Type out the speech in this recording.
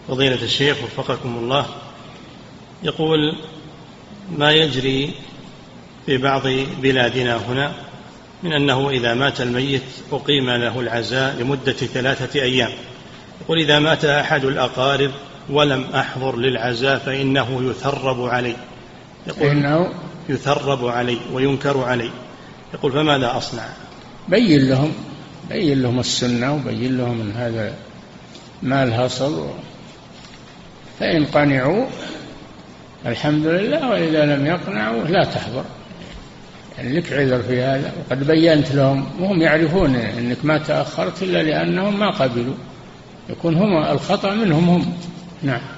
فضيلة الشيخ وفقكم الله، يقول: ما يجري في بعض بلادنا هنا من أنه إذا مات الميت أقيم له العزاء لمدة 3 أيام. يقول: إذا مات أحد الأقارب ولم أحضر للعزاء فإنه يثرب علي. يقول: إنه يثرب علي وينكر علي. يقول: فماذا أصنع؟ بين لهم السنة وبين لهم أن هذا ما الهصل، فإن قنعوا الحمد لله، وإذا لم يقنعوا لا تحضر، يعني لك عذر في هذا، وقد بينت لهم وهم يعرفون أنك ما تأخرت إلا لأنهم ما قبلوا، يكون هم الخطأ منهم هم. نعم.